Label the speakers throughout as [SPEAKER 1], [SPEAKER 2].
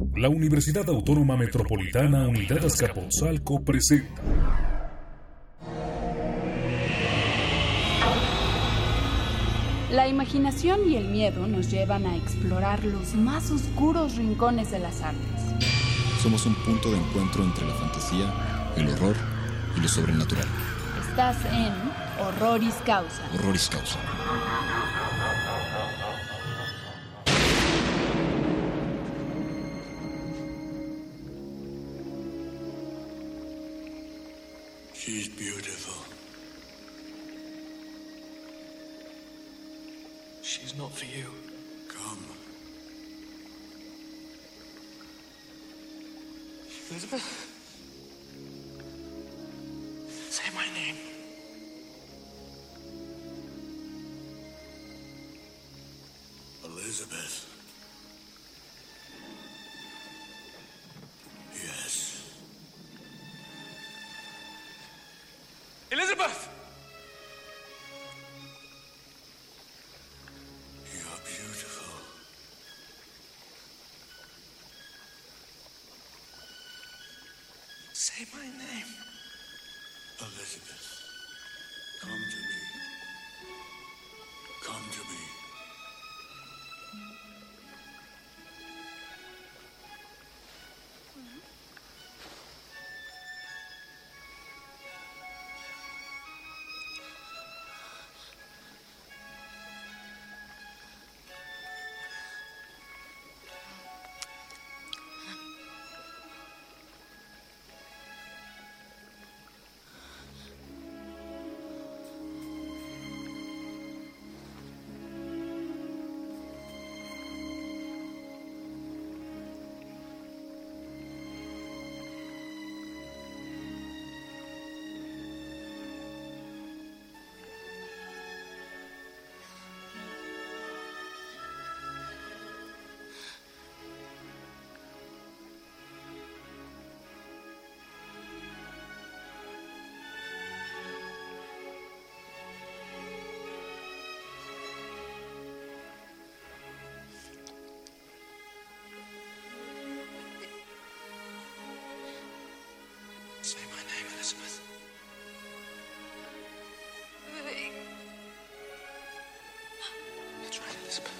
[SPEAKER 1] La Universidad Autónoma Metropolitana Unidad Azcapotzalco presenta
[SPEAKER 2] La imaginación y el miedo nos llevan a explorar los más oscuros rincones de las artes.
[SPEAKER 3] Somos un punto de encuentro entre la fantasía, el horror y lo sobrenatural.
[SPEAKER 2] Estás en Horroris Causa.
[SPEAKER 3] Horroris Causa.
[SPEAKER 4] She's beautiful.
[SPEAKER 5] She's not for you.
[SPEAKER 4] Come.
[SPEAKER 5] Elizabeth? Say my name.
[SPEAKER 4] Elizabeth. Yes.
[SPEAKER 5] Elizabeth!
[SPEAKER 4] You're beautiful.
[SPEAKER 5] Say my name.
[SPEAKER 4] Elizabeth. Come to me. Come to me.
[SPEAKER 5] Say my name, Elizabeth. That's right, Elizabeth.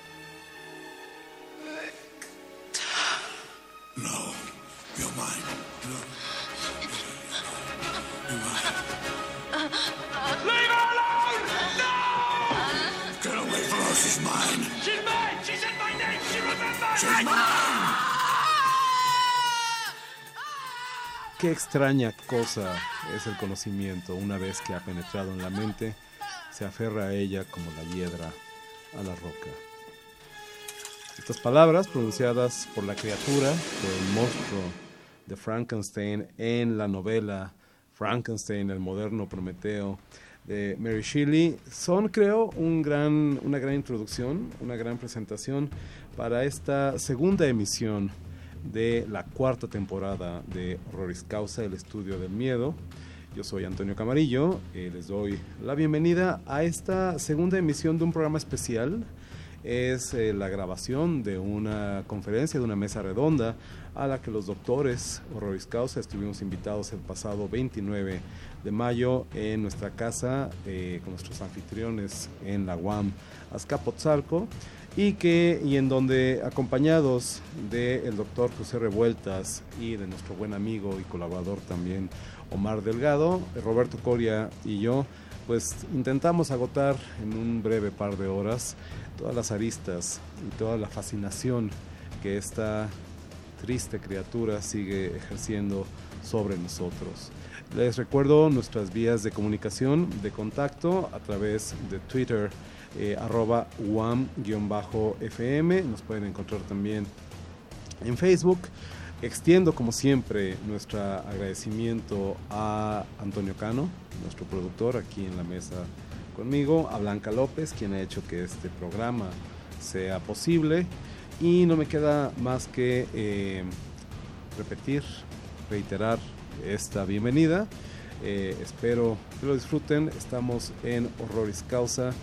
[SPEAKER 4] No. You're mine. No. You're mine.
[SPEAKER 5] Leave her alone! No!
[SPEAKER 4] Get away from her. She's mine.
[SPEAKER 5] She's mine! She said my name! She remembered!
[SPEAKER 4] She's mine.
[SPEAKER 6] Qué extraña cosa es el conocimiento. Una vez que ha penetrado en la mente, se aferra a ella como la hiedra a la roca. Estas palabras, pronunciadas por la criatura, por el monstruo de Frankenstein en la novela Frankenstein, el moderno Prometeo, de Mary Shelley, son, creo, una gran introducción, una gran presentación para esta segunda emisión de la cuarta temporada de Horroris Causa, el estudio del miedo. Yo soy Antonio Camarillo, les doy la bienvenida a esta segunda emisión de un programa especial. Es la grabación de una conferencia, de una mesa redonda a la que los doctores Horroris Causa estuvimos invitados el pasado 29 de mayo en nuestra casa con nuestros anfitriones en la UAM Azcapotzalco, y en donde, acompañados del doctor José Revueltas y de nuestro buen amigo y colaborador también Omar Delgado, Roberto Coria y yo, pues intentamos agotar en un breve par de horas todas las aristas y toda la fascinación que esta triste criatura sigue ejerciendo sobre nosotros. Les recuerdo nuestras vías de comunicación, de contacto a través de Twitter, @UAM_FM. Nos pueden encontrar también en Facebook. Extiendo, como siempre, nuestro agradecimiento a Antonio Cano, nuestro productor aquí en la mesa conmigo, a Blanca López, quien ha hecho que este programa sea posible, y no me queda más que reiterar esta bienvenida. Espero que lo disfruten. Estamos en Horroris Causa,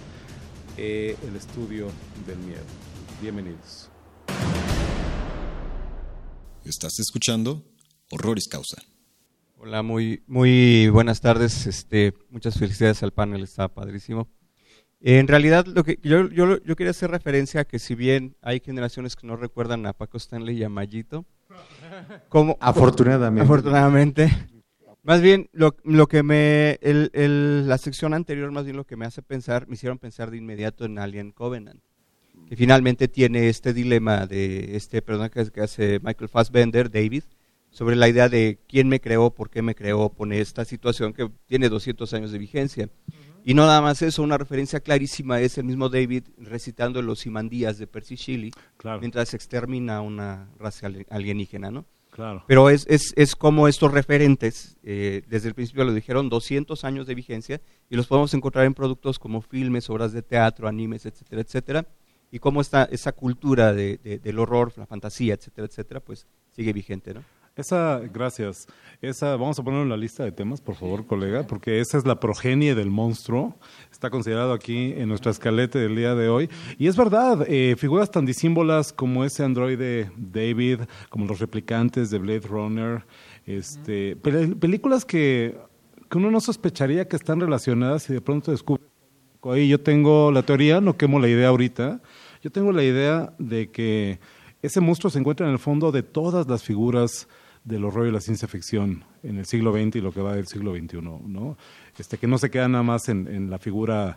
[SPEAKER 6] el estudio del miedo. Bienvenidos.
[SPEAKER 3] Estás escuchando Horroris Causa.
[SPEAKER 7] Hola, muy buenas tardes. Muchas felicidades al panel, está padrísimo. En realidad, lo que yo quería hacer referencia a que si bien hay generaciones que no recuerdan a Paco Stanley y a Mayito, como afortunadamente, más bien lo que la sección anterior, más bien lo que me hicieron pensar de inmediato en Alien Covenant, que finalmente tiene este dilema de personaje que hace Michael Fassbender, David, sobre la idea de quién me creó, por qué me creó, pone esta situación que tiene 200 años de vigencia. Y no nada más eso, una referencia clarísima es el mismo David recitando los Simandías de Percy Shelley, claro, mientras se extermina una raza alienígena, ¿no?
[SPEAKER 6] Claro.
[SPEAKER 7] Pero es como estos referentes, desde el principio lo dijeron, 200 años de vigencia, y los podemos encontrar en productos como filmes, obras de teatro, animes, etcétera, etcétera, y cómo esa cultura del horror, la fantasía, etcétera, etcétera, pues sigue vigente, ¿no?
[SPEAKER 6] Gracias. Vamos a ponerlo en la lista de temas, por favor, colega, porque esa es la progenie del monstruo. Está considerado aquí en nuestra escalete del día de hoy. Y es verdad, figuras tan disímbolas como ese androide David, como los replicantes de Blade Runner, películas que uno no sospecharía que están relacionadas y de pronto descubre. Ahí yo tengo la teoría, no quemo la idea ahorita, yo tengo la idea de que ese monstruo se encuentra en el fondo de todas las figuras del horror y la ciencia ficción en el siglo XX y lo que va del siglo XXI, ¿no? Que no se queda nada más en la figura,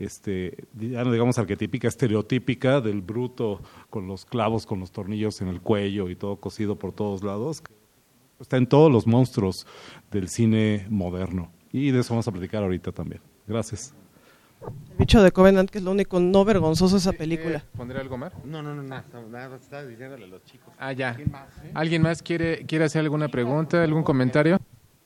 [SPEAKER 6] ya no digamos arquetípica, estereotípica del bruto con los clavos, con los tornillos en el cuello y todo cosido por todos lados. Está en todos los monstruos del cine moderno. Y de eso vamos a platicar ahorita también. Gracias.
[SPEAKER 8] El bicho de Covenant, que es lo único no vergonzoso de esa película.
[SPEAKER 9] ¿Pondré algo más?
[SPEAKER 10] No, nada, estaba diciéndole a los chicos.
[SPEAKER 9] Ah, ya. ¿Alguien más quiere hacer alguna pregunta, algún comentario?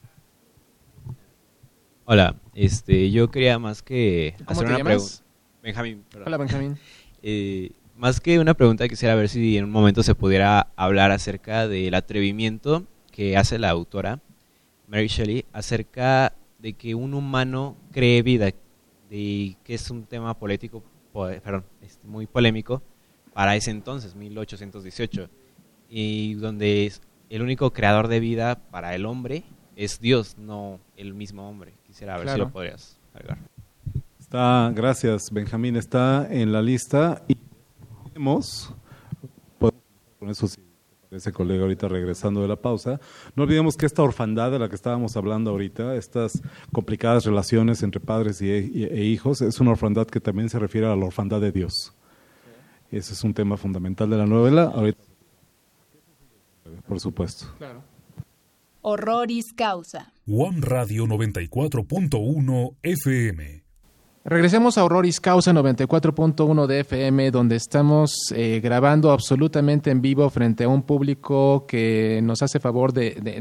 [SPEAKER 11] Hola, yo quería más que
[SPEAKER 9] hacer una pregunta.
[SPEAKER 11] Benjamín. Perdón.
[SPEAKER 9] Hola, Benjamín.
[SPEAKER 11] Más que una pregunta, quisiera ver si en un momento se pudiera hablar acerca del atrevimiento que hace la autora, Mary Shelley, acerca de que un humano cree vida, y que es un tema muy polémico para ese entonces, 1818, y donde el único creador de vida para el hombre es Dios, no el mismo hombre. Quisiera ver si lo podrías agregar.
[SPEAKER 6] Gracias, Benjamín, está en la lista y podemos con eso sí. Ese colega ahorita regresando de la pausa, no olvidemos que esta orfandad de la que estábamos hablando ahorita, estas complicadas relaciones entre padres e hijos, es una orfandad que también se refiere a la orfandad de Dios. Ese es un tema fundamental de la novela, ahorita, por supuesto.
[SPEAKER 9] Claro.
[SPEAKER 2] Horroris Causa.
[SPEAKER 1] One Radio 94.1 FM.
[SPEAKER 9] Regresemos a Horroris Causa 94.1 de FM, donde estamos grabando absolutamente en vivo frente a un público que nos hace favor de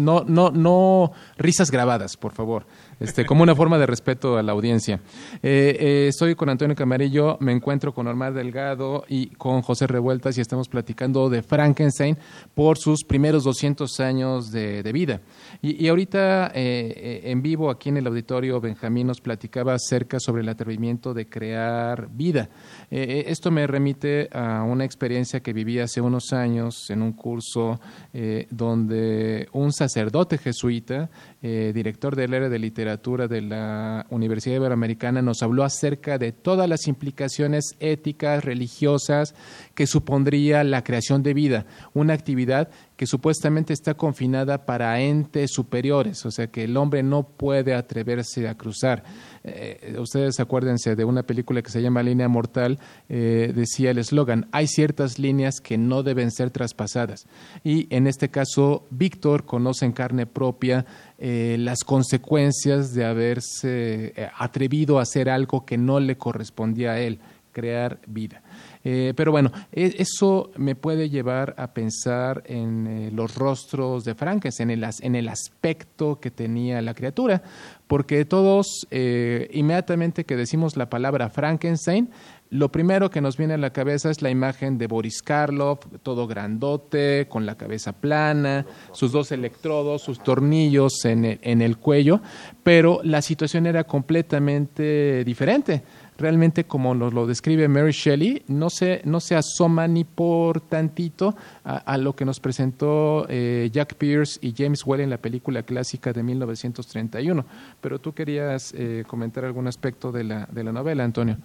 [SPEAKER 9] no risas grabadas, por favor, como una forma de respeto a la audiencia. Estoy con Antonio Camarillo, me encuentro con Omar Delgado y con José Revueltas y estamos platicando de Frankenstein por sus primeros 200 años de vida. Y ahorita en vivo aquí en el auditorio, Benjamín nos platicaba acerca sobre el atrevimiento de crear vida. Esto me remite a una experiencia que viví hace unos años en un curso donde un sacerdote jesuita, director del área de literatura de la Universidad Iberoamericana, nos habló acerca de todas las implicaciones éticas, religiosas que supondría la creación de vida, una actividad que supuestamente está confinada para entes superiores, o sea que el hombre no puede atreverse a cruzar. Ustedes acuérdense de una película que se llama Línea Mortal, decía el eslogan, hay ciertas líneas que no deben ser traspasadas. Y en este caso, Víctor conoce en carne propia las consecuencias de haberse atrevido a hacer algo que no le correspondía a él, crear vida. Pero bueno, eso me puede llevar a pensar en los rostros de Frankenstein, en el aspecto que tenía la criatura, porque todos, inmediatamente que decimos la palabra Frankenstein, lo primero que nos viene a la cabeza es la imagen de Boris Karloff, todo grandote, con la cabeza plana, sus 2 electrodos, sus tornillos en el cuello, pero la situación era completamente diferente. realmente como nos lo describe Mary Shelley, no se asoma ni por tantito a lo que nos presentó Jack Pierce y James Whale en la película clásica de 1931. Pero tú querías comentar algún aspecto de la novela, Antonio.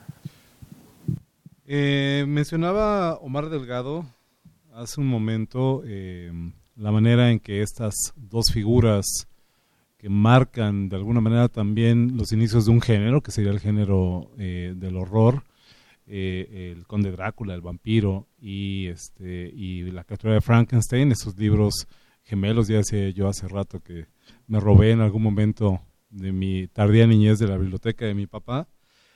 [SPEAKER 6] Mencionaba Omar Delgado hace un momento la manera en que estas dos figuras que marcan de alguna manera también los inicios de un género, que sería el género del horror, el Conde Drácula, el vampiro y la criatura de Frankenstein, esos libros gemelos, ya decía yo hace rato que me robé en algún momento de mi tardía niñez de la biblioteca de mi papá.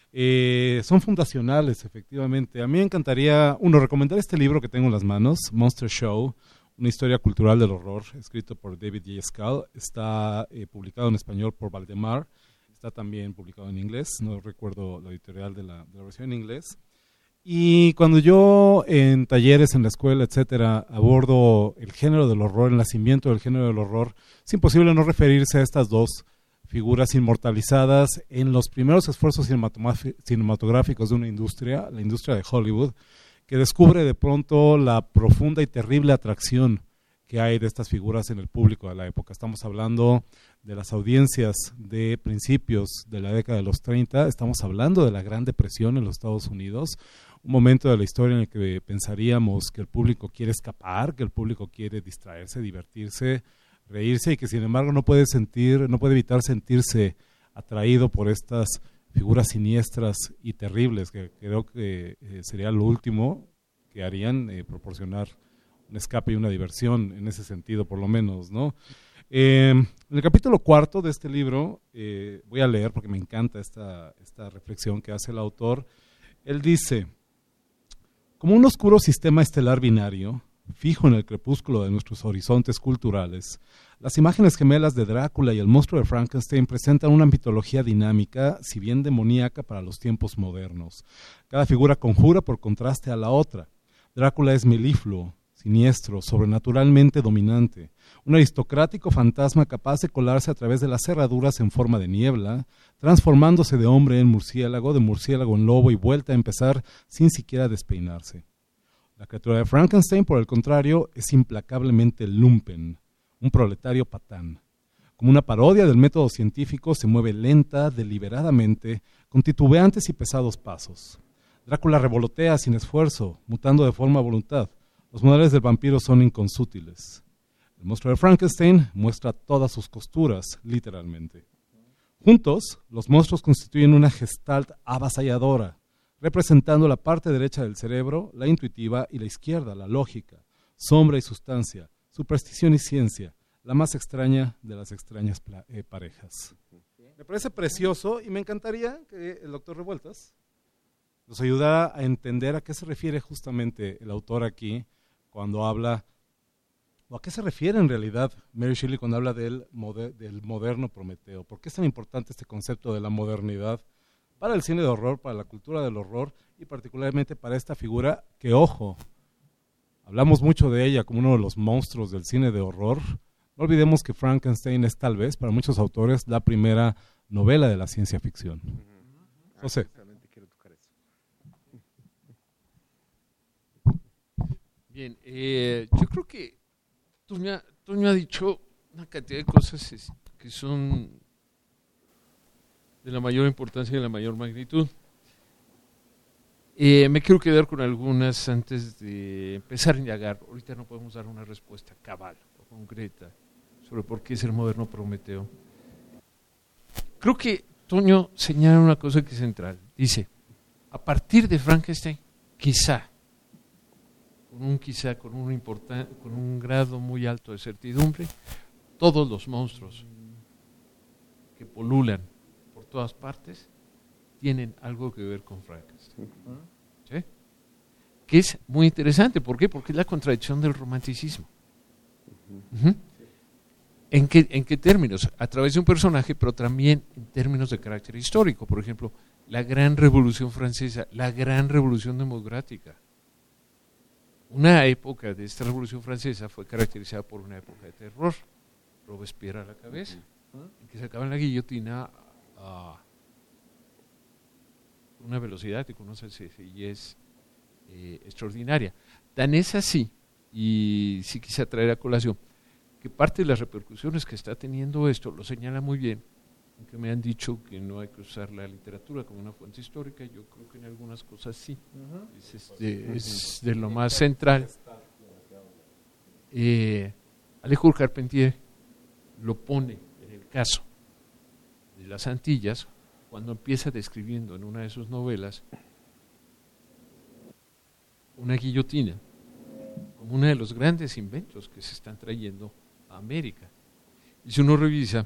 [SPEAKER 6] Son fundacionales, efectivamente. A mí me encantaría, recomendar este libro que tengo en las manos, Monster Show, una historia cultural del horror, escrito por David J. Scull. Está publicado en español por Valdemar, está también publicado en inglés, no recuerdo la editorial de la versión en inglés. Y cuando yo en talleres, en la escuela, etcétera, abordo el género del horror, el nacimiento del género del horror, es imposible no referirse a estas dos figuras inmortalizadas en los primeros esfuerzos cinematográficos de una industria, la industria de Hollywood, que descubre de pronto la profunda y terrible atracción que hay de estas figuras en el público de la época. Estamos hablando de las audiencias de principios de la década de los 30, estamos hablando de la Gran Depresión en los Estados Unidos, un momento de la historia en el que pensaríamos que el público quiere escapar, que el público quiere distraerse, divertirse, reírse, y que sin embargo no puede evitar sentirse atraído por estas figuras siniestras y terribles, que creo que sería lo último que harían, proporcionar un escape y una diversión en ese sentido, por lo menos, ¿no? En el capítulo 4 de este libro, voy a leer porque me encanta esta reflexión que hace el autor. Él dice: como un oscuro sistema estelar binario, fijo en el crepúsculo de nuestros horizontes culturales, las imágenes gemelas de Drácula y el monstruo de Frankenstein presentan una mitología dinámica, si bien demoníaca para los tiempos modernos. Cada figura conjura por contraste a la otra. Drácula es melifluo, siniestro, sobrenaturalmente dominante, un aristocrático fantasma capaz de colarse a través de las cerraduras en forma de niebla, transformándose de hombre en murciélago, de murciélago en lobo y vuelta a empezar sin siquiera despeinarse. La criatura de Frankenstein, por el contrario, es implacablemente lumpen, un proletario patán. Como una parodia del método científico, se mueve lenta, deliberadamente, con titubeantes y pesados pasos. Drácula revolotea sin esfuerzo, mutando de forma a voluntad. Los modales del vampiro son inconsútiles. El monstruo de Frankenstein muestra todas sus costuras, literalmente. Juntos, los monstruos constituyen una gestalt avasalladora, representando la parte derecha del cerebro, la intuitiva, y la izquierda, la lógica, sombra y sustancia, superstición y ciencia, la más extraña de las extrañas parejas. Me parece precioso y me encantaría que el doctor Revueltas nos ayudara a entender a qué se refiere justamente el autor aquí cuando habla, o a qué se refiere en realidad Mary Shelley cuando habla del moderno Prometeo. ¿Por qué es tan importante este concepto de la modernidad para el cine de horror, para la cultura del horror y particularmente para esta figura que, ojo, hablamos mucho de ella como uno de los monstruos del cine de horror? No olvidemos que Frankenstein es tal vez, para muchos autores, la primera novela de la ciencia ficción. José.
[SPEAKER 12] Bien, yo creo que Toño ha dicho una cantidad de cosas que son de la mayor importancia y de la mayor magnitud. Me quiero quedar con algunas antes de empezar a indagar. Ahorita no podemos dar una respuesta cabal o concreta sobre por qué es el moderno Prometeo. Creo que Toño señala una cosa que es central. Dice, a partir de Frankenstein, con un grado muy alto de certidumbre, todos los monstruos que polulan por todas partes tienen algo que ver con Frankenstein. ¿Sí? Que es muy interesante. ¿Por qué? Porque es la contradicción del romanticismo. ¿En qué términos? A través de un personaje, pero también en términos de carácter histórico. Por ejemplo, la Gran Revolución Francesa, la Gran Revolución Democrática. Una época de esta Revolución Francesa fue caracterizada por una época de terror. Robespierre a la cabeza, en que sacaban la guillotina a una velocidad y con una sencillez extraordinaria. Tan es así, y sí quise traer a colación, que parte de las repercusiones que está teniendo esto lo señala muy bien, aunque me han dicho que no hay que usar la literatura como una fuente histórica, yo creo que en algunas cosas sí, es de lo más central. Alejo Carpentier lo pone en el caso de las Antillas, cuando empieza describiendo en una de sus novelas una guillotina como uno de los grandes inventos que se están trayendo a América. Y si uno revisa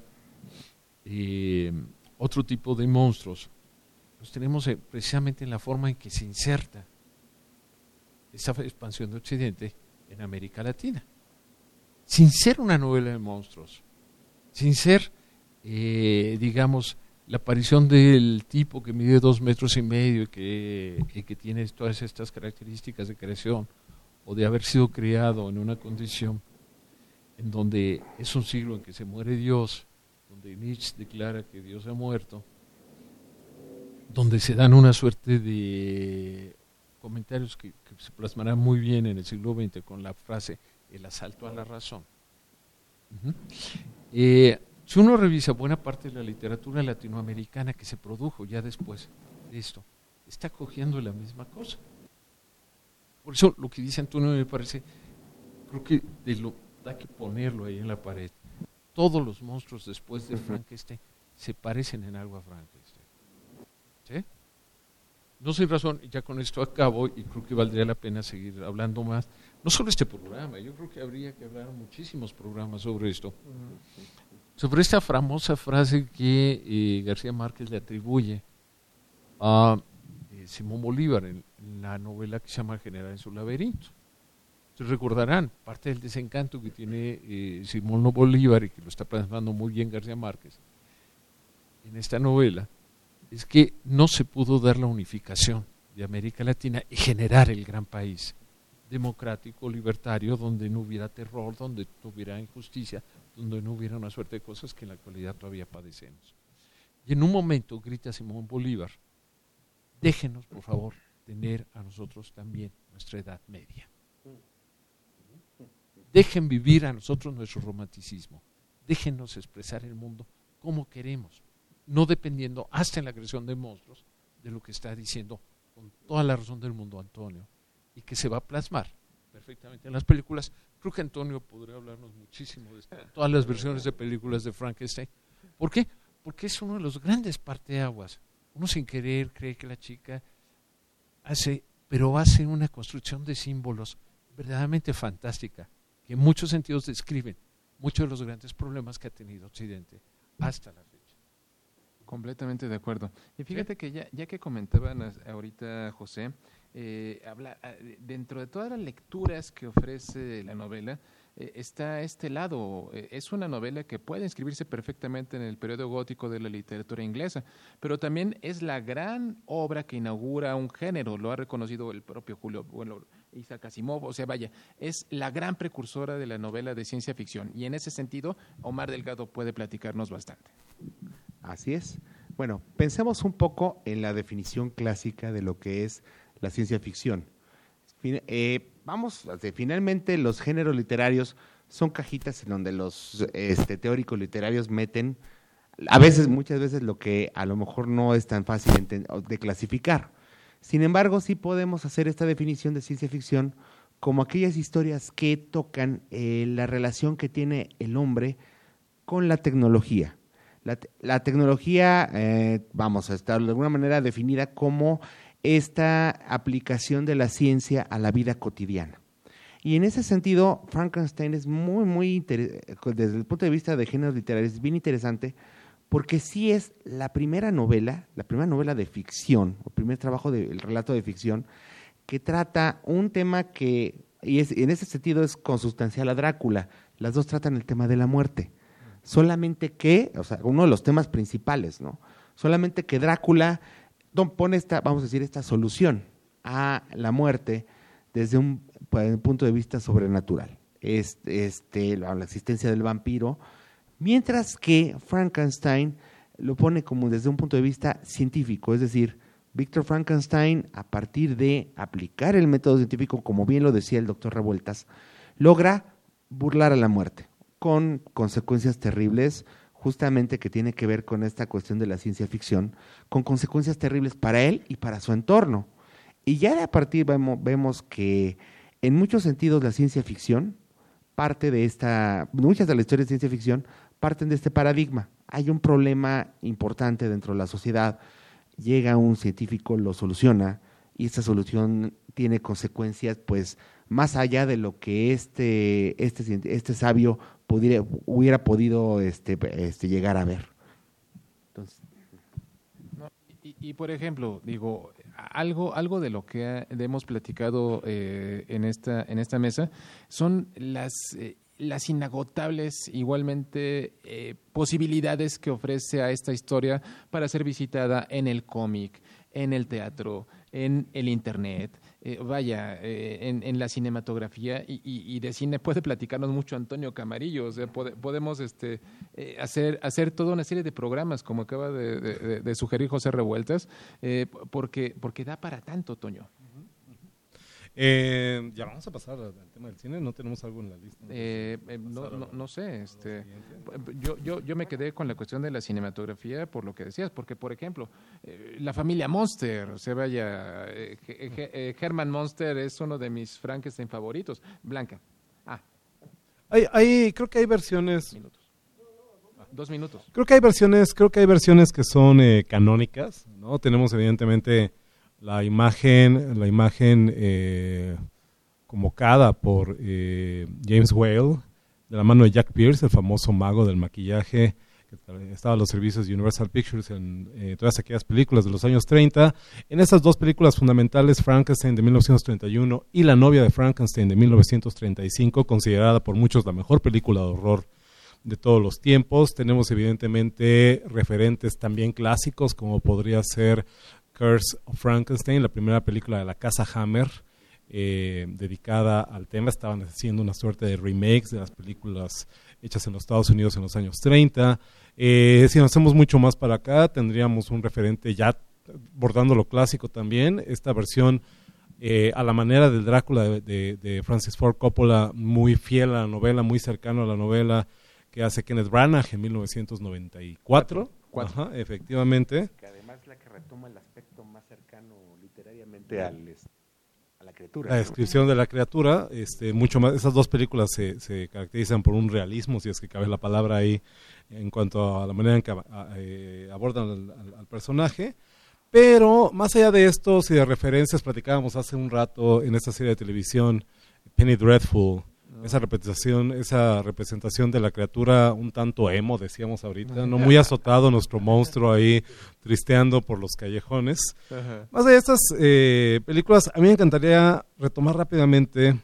[SPEAKER 12] otro tipo de monstruos, los tenemos precisamente en la forma en que se inserta esta expansión de Occidente en América Latina. Sin ser una novela de monstruos, sin ser, digamos, la aparición del tipo que mide 2,5 metros y que tiene todas estas características de creación o de haber sido criado en una condición en donde es un siglo en que se muere Dios, donde Nietzsche declara que Dios ha muerto, donde se dan una suerte de comentarios que se plasmarán muy bien en el siglo XX con la frase el asalto a la razón. Si uno revisa buena parte de la literatura latinoamericana que se produjo ya después de esto, está cogiendo la misma cosa. Por eso lo que dice Antonio me parece, creo que hay que ponerlo ahí en la pared. Todos los monstruos después de Frankenstein se parecen en algo a Frankenstein. ¿Sí? No sin razón, ya con esto acabo y creo que valdría la pena seguir hablando más. No solo este programa, yo creo que habría que hablar muchísimos programas sobre esto. Sobre esta famosa frase que García Márquez le atribuye a Simón Bolívar en la novela que se llama General en su laberinto. Ustedes recordarán, parte del desencanto que tiene Simón Bolívar y que lo está plasmando muy bien García Márquez en esta novela, es que no se pudo dar la unificación de América Latina y generar el gran país democrático, libertario, donde no hubiera terror, donde no hubiera injusticia, donde no hubiera una suerte de cosas que en la actualidad todavía padecemos. Y en un momento grita Simón Bolívar, déjenos por favor tener a nosotros también nuestra Edad Media. Dejen vivir a nosotros nuestro romanticismo, déjenos expresar el mundo como queremos, no dependiendo hasta en la creación de monstruos de lo que está diciendo con toda la razón del mundo Antonio, y que se va a plasmar perfectamente en las películas. Creo que Antonio podría hablarnos muchísimo de todas las versiones de películas de Frankenstein. ¿Por qué? Porque es uno de los grandes parteaguas. Uno sin querer cree que la chica hace una construcción de símbolos verdaderamente fantástica, que en muchos sentidos describen muchos de los grandes problemas que ha tenido Occidente hasta la fecha.
[SPEAKER 9] Completamente de acuerdo. Y fíjate que ya que comentaban ahorita, José, dentro de todas las lecturas que ofrece la novela, está este lado. Es una novela que puede inscribirse perfectamente en el periodo gótico de la literatura inglesa, pero también es la gran obra que inaugura un género, lo ha reconocido el propio Isaac Asimov, o sea, vaya, es la gran precursora de la novela de ciencia ficción, y en ese sentido, Omar Delgado puede platicarnos bastante.
[SPEAKER 10] Así es. Bueno, pensemos un poco en la definición clásica de lo que es la ciencia ficción. Finalmente los géneros literarios son cajitas en donde los teóricos literarios meten, muchas veces lo que a lo mejor no es tan fácil de clasificar. Sin embargo, sí podemos hacer esta definición de ciencia ficción como aquellas historias que tocan la relación que tiene el hombre con la tecnología. La tecnología, está de alguna manera definida como esta aplicación de la ciencia a la vida cotidiana. Y en ese sentido, Frankenstein es muy desde el punto de vista de géneros literarios, es bien interesante, porque sí es la primera novela de ficción, o primer trabajo del relato de ficción, que trata un tema que, en ese sentido es consustancial a Drácula. Las dos tratan el tema de la muerte. Solamente que, uno de los temas principales, ¿no? Solamente que Drácula pone esta solución a la muerte desde un punto de vista sobrenatural. La existencia del vampiro, mientras que Frankenstein lo pone como desde un punto de vista científico, es decir, Víctor Frankenstein, a partir de aplicar el método científico, como bien lo decía el doctor Revueltas, logra burlar a la muerte, con consecuencias terribles, justamente que tiene que ver con esta cuestión de la ciencia ficción, con consecuencias terribles para él y para su entorno. Y ya de a partir vemos que en muchos sentidos la ciencia ficción parte de muchas de las historias de ciencia ficción parten de este paradigma. Hay un problema importante dentro de la sociedad, llega un científico, lo soluciona, y esta solución tiene consecuencias, pues, más allá de lo que este sabio hubiera podido llegar a ver. Entonces,
[SPEAKER 9] y por ejemplo, digo, algo de lo que hemos platicado en esta mesa son las inagotables igualmente posibilidades que ofrece a esta historia para ser visitada en el cómic, en el teatro, en el internet, en la cinematografía y de cine puede platicarnos mucho Antonio Camarillo. O sea, podemos hacer toda una serie de programas, como acaba de sugerir José Revueltas, porque da para tanto, Toño.
[SPEAKER 6] Ya vamos a pasar al tema del cine. ¿No tenemos algo en la lista?
[SPEAKER 9] No sé. Yo me quedé con la cuestión de la cinematografía por lo que decías, porque, por ejemplo, la familia Monster, o sea, vaya, Herman Monster es uno de mis Frankenstein favoritos. Blanca.
[SPEAKER 6] Creo que hay versiones.
[SPEAKER 9] 2 minutos.
[SPEAKER 6] Creo que hay versiones que son canónicas, ¿no? Tenemos evidentemente la imagen convocada por James Whale, de la mano de Jack Pierce, el famoso mago del maquillaje, que estaba a los servicios de Universal Pictures en todas aquellas películas de los años 30. En esas dos películas fundamentales, Frankenstein de 1931 y La novia de Frankenstein de 1935, considerada por muchos la mejor película de horror de todos los tiempos. Tenemos evidentemente referentes también clásicos, como podría ser Curse of Frankenstein, la primera película de la casa Hammer, dedicada al tema. Estaban haciendo una suerte de remakes de las películas hechas en los Estados Unidos en los años 30. Si nos hacemos mucho más para acá, tendríamos un referente ya bordando lo clásico también, esta versión a la manera del Drácula de Francis Ford Coppola, muy fiel a la novela, muy cercano a la novela que hace Kenneth Branagh en 1994. Ajá, efectivamente.
[SPEAKER 10] Que además es la que retoma el aspecto más cercano literariamente a la criatura.
[SPEAKER 6] La descripción de la criatura, mucho más. Esas dos películas se caracterizan por un realismo, si es que cabe la palabra ahí, en cuanto a la manera en que abordan al personaje. Pero más allá de esto, si de referencias platicábamos hace un rato en esta serie de televisión, Penny Dreadful, esa representación de la criatura un tanto emo, decíamos ahorita, no muy azotado nuestro monstruo ahí tristeando por los callejones. Ajá. Más de estas películas, a mí me encantaría retomar rápidamente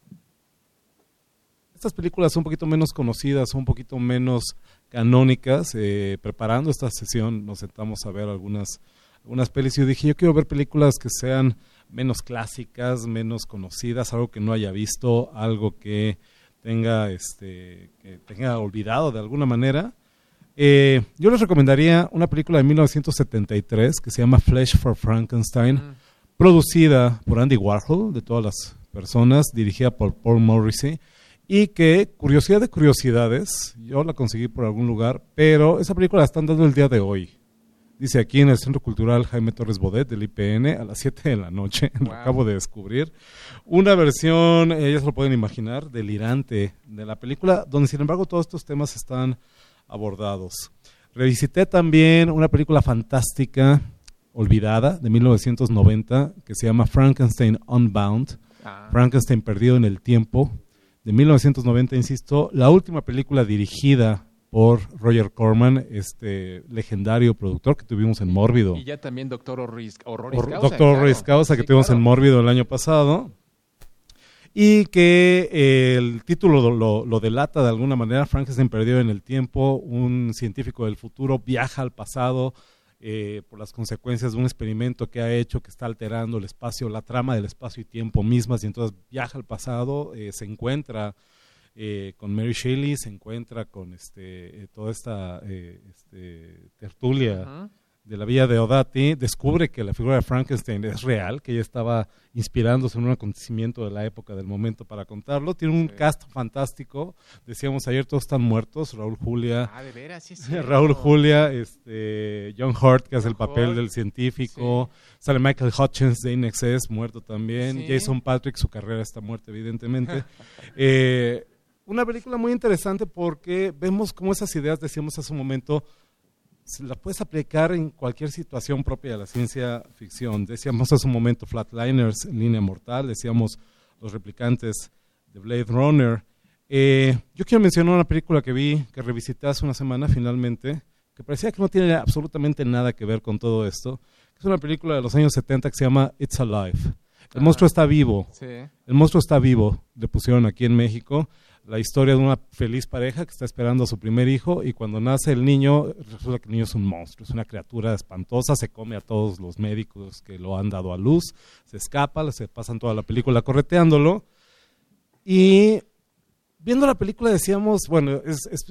[SPEAKER 6] estas películas un poquito menos conocidas, un poquito menos canónicas. Preparando esta sesión nos sentamos a ver algunas pelis y yo dije, yo quiero ver películas que sean menos clásicas, menos conocidas, algo que no haya visto, algo que tenga olvidado de alguna manera. Yo les recomendaría una película de 1973 que se llama Flesh for Frankenstein, producida por Andy Warhol, de todas las personas, dirigida por Paul Morrissey, y que, curiosidad de curiosidades, yo la conseguí por algún lugar, pero esa película la están dando el día de hoy. Dice aquí en el Centro Cultural Jaime Torres Bodet del IPN a las 7 de la noche, wow. Lo acabo de descubrir. Una versión, ya se lo pueden imaginar, delirante de la película, donde sin embargo todos estos temas están abordados. Revisité también una película fantástica, olvidada, de 1990, que se llama Frankenstein Unbound, Frankenstein perdido en el tiempo, de 1990, insisto, la última película dirigida por Roger Corman, legendario productor que tuvimos en Mórbido.
[SPEAKER 9] Y ya también Doctor Horroris Causa.
[SPEAKER 6] Doctor Horroris Causa, que tuvimos en Mórbido el año pasado. Y que el título lo delata de alguna manera. Frankenstein perdido en el tiempo. Un científico del futuro viaja al pasado por las consecuencias de un experimento que ha hecho, que está alterando el espacio, la trama del espacio y tiempo mismas. Y entonces viaja al pasado, se encuentra con Mary Shelley, se encuentra con toda esta tertulia de la Villa de Odati, descubre que la figura de Frankenstein es real, que ella estaba inspirándose en un acontecimiento de la época, del momento para contarlo. Tiene un cast fantástico. Decíamos ayer, todos están muertos. Raúl Julia.
[SPEAKER 9] De veras, sí es cierto.
[SPEAKER 6] Raúl Julia, John Hurt, que hace el papel del científico. Sí. Sale Michael Hutchins de In Excess, muerto también. Sí. Jason Patrick, su carrera está muerta, evidentemente. Una película muy interesante porque vemos cómo esas ideas, decíamos hace un momento, la puedes aplicar en cualquier situación propia de la ciencia ficción. Decíamos hace un momento Flatliners en Línea Mortal, decíamos Los Replicantes de Blade Runner. Yo quiero mencionar una película que vi, que revisité hace una semana finalmente, que parecía que no tiene absolutamente nada que ver con todo esto. Es una película de los años 70 que se llama It's Alive. El monstruo está vivo. Sí. El monstruo está vivo, le pusieron aquí en México. La historia de una feliz pareja que está esperando a su primer hijo y cuando nace el niño, resulta que el niño es un monstruo, es una criatura espantosa, se come a todos los médicos que lo han dado a luz, se escapa, se pasan toda la película correteándolo y viendo la película decíamos, bueno,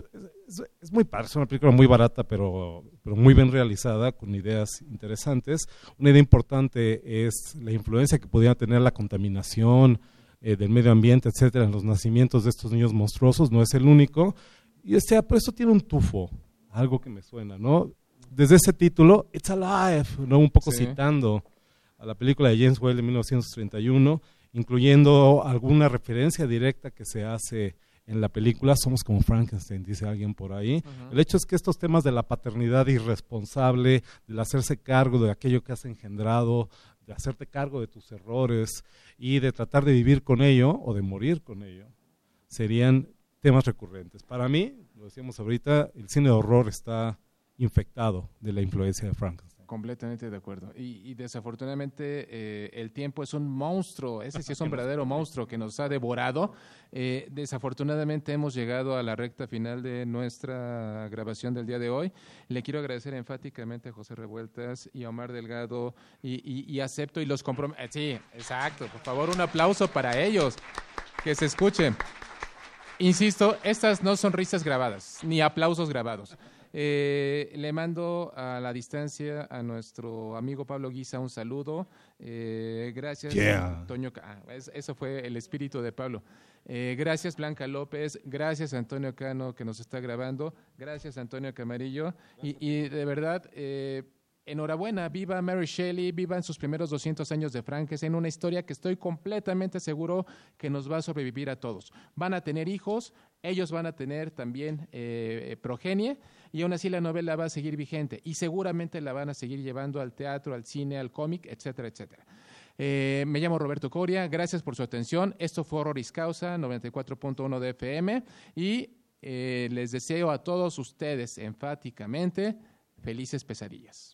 [SPEAKER 6] es muy padre, es una película muy barata pero muy bien realizada, con ideas interesantes. Una idea importante es la influencia que podía tener la contaminación del medio ambiente, etcétera, en los nacimientos de estos niños monstruosos. No es el único. Y pero esto tiene un tufo, algo que me suena, ¿no? Desde ese título, It's Alive, ¿no? Un poco citando a la película de James Whale de 1931, incluyendo alguna referencia directa que se hace en la película. Somos como Frankenstein, dice alguien por ahí. Uh-huh. El hecho es que estos temas de la paternidad irresponsable, del hacerse cargo de aquello que has engendrado, de hacerte cargo de tus errores y de tratar de vivir con ello o de morir con ello, serían temas recurrentes. Para mí, lo decíamos ahorita, el cine de horror está infectado de la influencia de Frankenstein.
[SPEAKER 9] Completamente de acuerdo. Y desafortunadamente el tiempo es un monstruo, ese sí es un verdadero monstruo que nos ha devorado. Desafortunadamente hemos llegado a la recta final de nuestra grabación del día de hoy. Le quiero agradecer enfáticamente a José Revueltas y a Omar Delgado y acepto y los comprometo. Sí, exacto, por favor un aplauso para ellos, que se escuchen. Insisto, estas no son risas grabadas, ni aplausos grabados. Le mando a la distancia a nuestro amigo Pablo Guisa un saludo. Gracias, Antonio. Eso fue el espíritu de Pablo. Gracias, Blanca López. Gracias, Antonio Cano, que nos está grabando. Gracias, Antonio Camarillo. Y de verdad, enhorabuena, viva Mary Shelley, viva en sus primeros 200 años de Frankenstein, una historia que estoy completamente seguro que nos va a sobrevivir a todos. Van a tener hijos, ellos van a tener también progenie, y aún así la novela va a seguir vigente y seguramente la van a seguir llevando al teatro, al cine, al cómic, etcétera, etcétera. Me llamo Roberto Coria, gracias por su atención. Esto fue Horroris Causa, 94.1 de FM, y les deseo a todos ustedes enfáticamente felices pesadillas.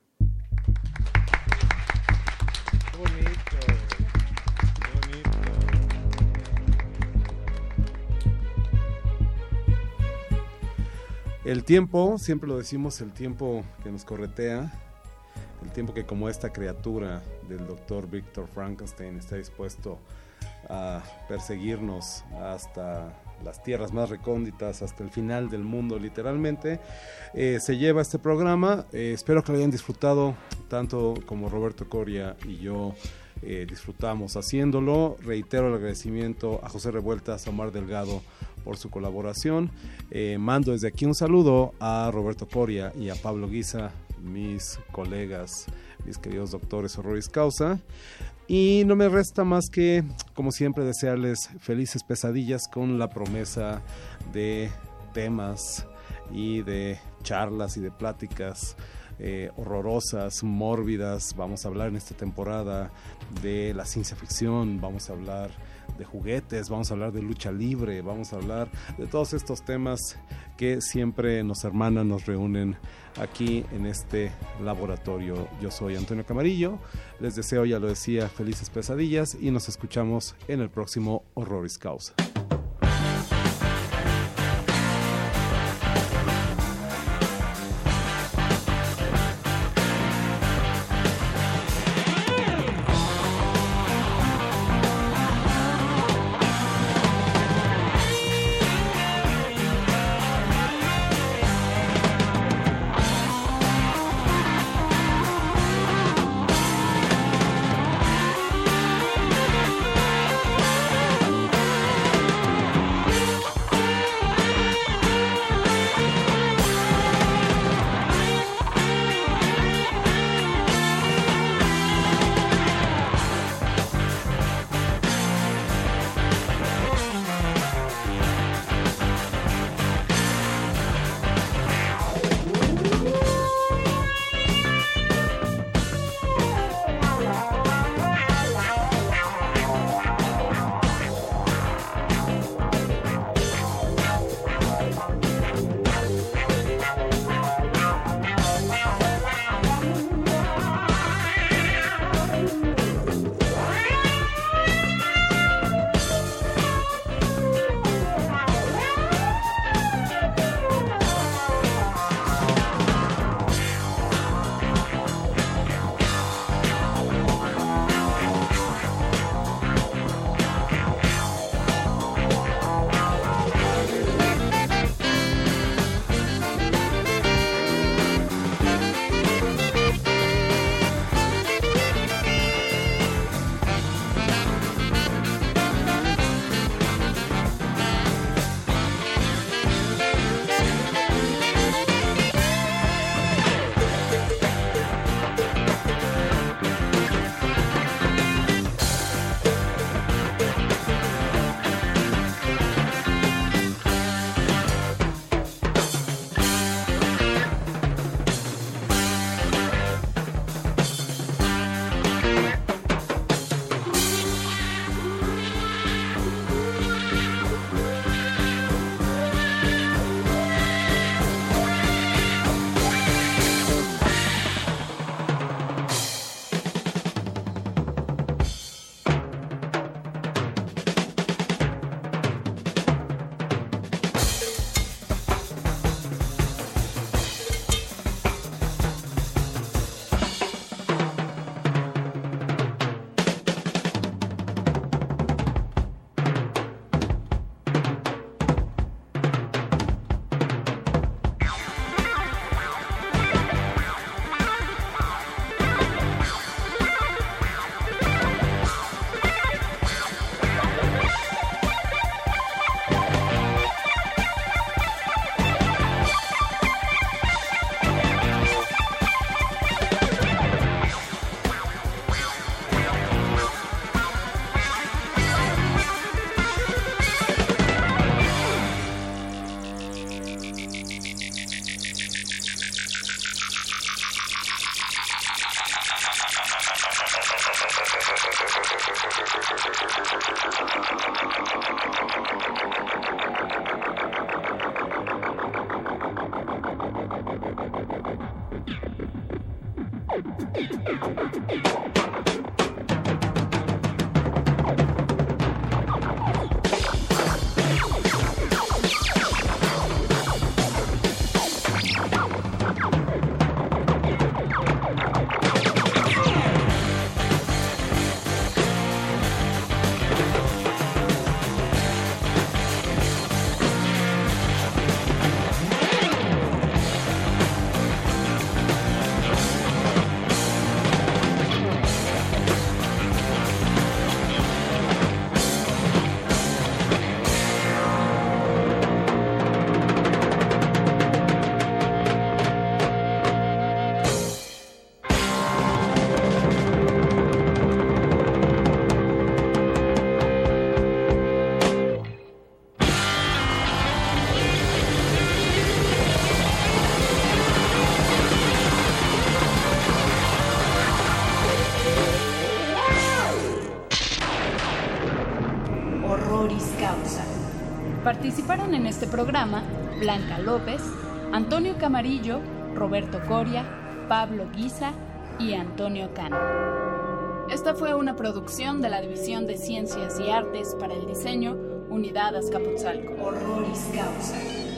[SPEAKER 6] El tiempo, siempre lo decimos, el tiempo que nos corretea, el tiempo que como esta criatura del doctor Victor Frankenstein está dispuesto a perseguirnos hasta las tierras más recónditas, hasta el final del mundo literalmente, se lleva este programa. Espero que lo hayan disfrutado tanto como Roberto Coria y yo disfrutamos haciéndolo. Reitero el agradecimiento a José Revueltas, a Omar Delgado por su colaboración. Mando desde aquí un saludo a Roberto Coria y a Pablo Guisa, mis colegas, mis queridos doctores Horroris Causa. Y no me resta más que, como siempre, desearles felices pesadillas con la promesa de temas y de charlas y de pláticas horrorosas, mórbidas. Vamos a hablar en esta temporada de la ciencia ficción, vamos a hablar de juguetes, vamos a hablar de lucha libre, vamos a hablar de todos estos temas que siempre nos hermanan, nos reúnen aquí en este laboratorio. Yo soy Antonio Camarillo, les deseo, ya lo decía, felices pesadillas y nos escuchamos en el próximo Horroris Causa.
[SPEAKER 2] Participaron en este programa Blanca López, Antonio Camarillo, Roberto Coria, Pablo Guisa y Antonio Cano. Esta fue una producción de la División de Ciencias y Artes para el Diseño, Unidad Azcapotzalco. Horroris Causa.